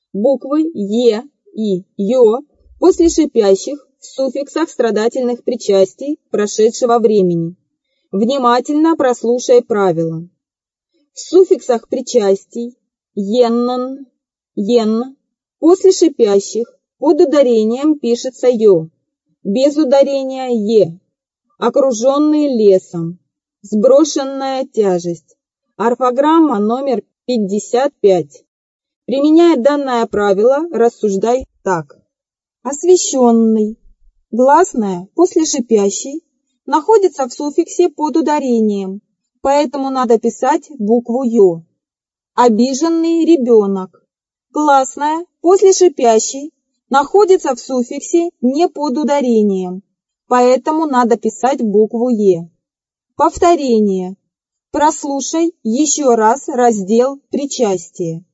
буквы «е» и «ё» после шипящих в суффиксах страдательных причастий прошедшего времени. Внимательно прослушай правила. В суффиксах причастий «еннон», «ен» после шипящих под ударением пишется «ё», без ударения «е», окруженный лесом, сброшенная тяжесть. Орфограмма номер 55. Применяя данное правило, рассуждай так. Освещенный. Гласная после шипящей находится в суффиксе под ударением, поэтому надо писать букву «ё». Обиженный ребенок. Гласная после шипящей находится в суффиксе не под ударением, поэтому надо писать букву «е». Повторение. Прослушай еще раз раздел «Причастие».